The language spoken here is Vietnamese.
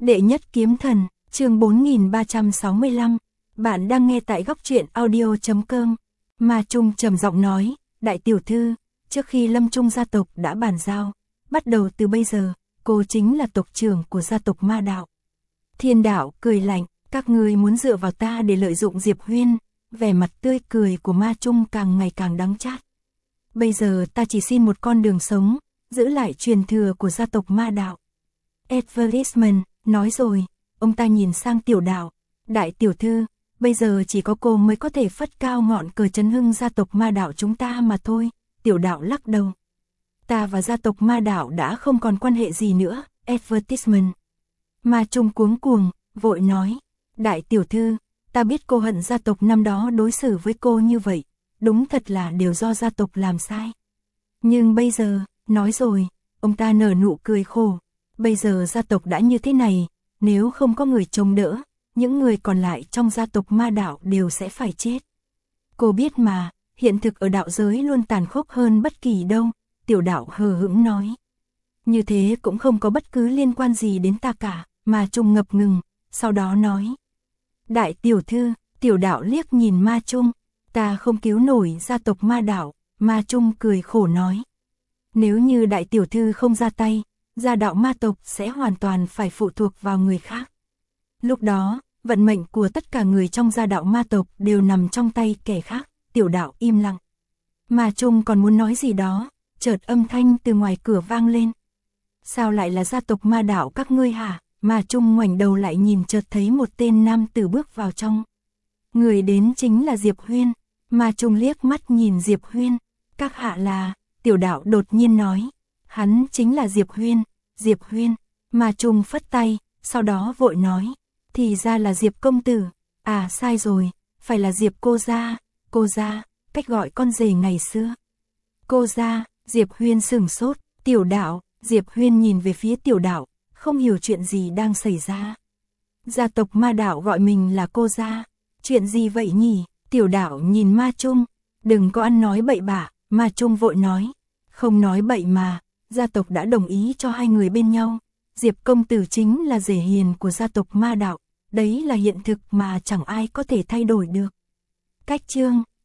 Đệ nhất kiếm thần, chương 4365. Bạn đang nghe tại góc truyện audio.com. Ma Trung trầm giọng nói, đại tiểu thư, trước khi Lâm Trung gia tộc đã bàn giao, bắt đầu từ bây giờ, cô chính là tộc trưởng của gia tộc Ma Đạo. Thiên Đạo cười lạnh, các ngươi muốn dựa vào ta để lợi dụng Diệp Huyên, vẻ mặt tươi cười của Ma Trung càng ngày càng đắng chát. Bây giờ ta chỉ xin một con đường sống, giữ lại truyền thừa của gia tộc Ma Đạo. Advertisement, nói rồi, ông ta nhìn sang Tiểu Đạo, đại tiểu thư, bây giờ chỉ có cô mới có thể phất cao ngọn cờ chấn hưng gia tộc Ma Đạo chúng ta mà thôi. Tiểu Đạo lắc đầu. Ta và gia tộc Ma Đạo đã không còn quan hệ gì nữa. Advertisement. Ma Trung cuống cuồng, vội nói, đại tiểu thư, ta biết cô hận gia tộc năm đó đối xử với cô như vậy, đúng thật là đều do gia tộc làm sai. Nhưng bây giờ, nói rồi, ông ta nở nụ cười khổ, bây giờ gia tộc đã như thế này, nếu không có người chống đỡ, những người còn lại trong gia tộc Ma Đạo đều sẽ phải chết. Cô biết mà, hiện thực ở đạo giới luôn tàn khốc hơn bất kỳ đâu, Tiểu Đạo hờ hững nói. Như thế cũng không có bất cứ liên quan gì đến ta cả, Ma Trung ngập ngừng, sau đó nói. Đại tiểu thư, Tiểu Đạo liếc nhìn Ma Trung, ta không cứu nổi gia tộc Ma Đạo, Ma Trung cười khổ nói. Nếu như đại tiểu thư không ra tay, gia đạo ma tộc sẽ hoàn toàn phải phụ thuộc vào người khác. Lúc đó, vận mệnh của tất cả người trong gia đạo ma tộc đều nằm trong tay kẻ khác. Tiểu Đạo im lặng. Ma Trung còn muốn nói gì đó, chợt âm thanh từ ngoài cửa vang lên. Sao lại là gia tộc Ma Đạo các ngươi hả? Ma Trung ngoảnh đầu lại nhìn, chợt thấy một tên nam tử bước vào trong. Người đến chính là Diệp Huyên. Ma Trung liếc mắt nhìn Diệp Huyên. Các hạ là... Tiểu Đạo đột nhiên nói. Hắn chính là Diệp Huyên. Diệp Huyên. Ma Trung phất tay, sau đó vội nói. Thì ra là Diệp công tử. À sai rồi, phải là Diệp cô gia. Cô gia, cách gọi con rể ngày xưa. Cô gia, Diệp Huyên sửng sốt. Tiểu Đạo, Diệp Huyên nhìn về phía Tiểu Đạo, không hiểu chuyện gì đang xảy ra. Gia tộc Ma Đạo gọi mình là cô gia. Chuyện gì vậy nhỉ? Tiểu Đạo nhìn Ma Trung. Đừng có ăn nói bậy bạ. Ma Trung vội nói. Không nói bậy mà, gia tộc đã đồng ý cho hai người bên nhau. Diệp công tử chính là rể hiền của gia tộc Ma Đạo. Đấy là hiện thực mà chẳng ai có thể thay đổi được. Cách chương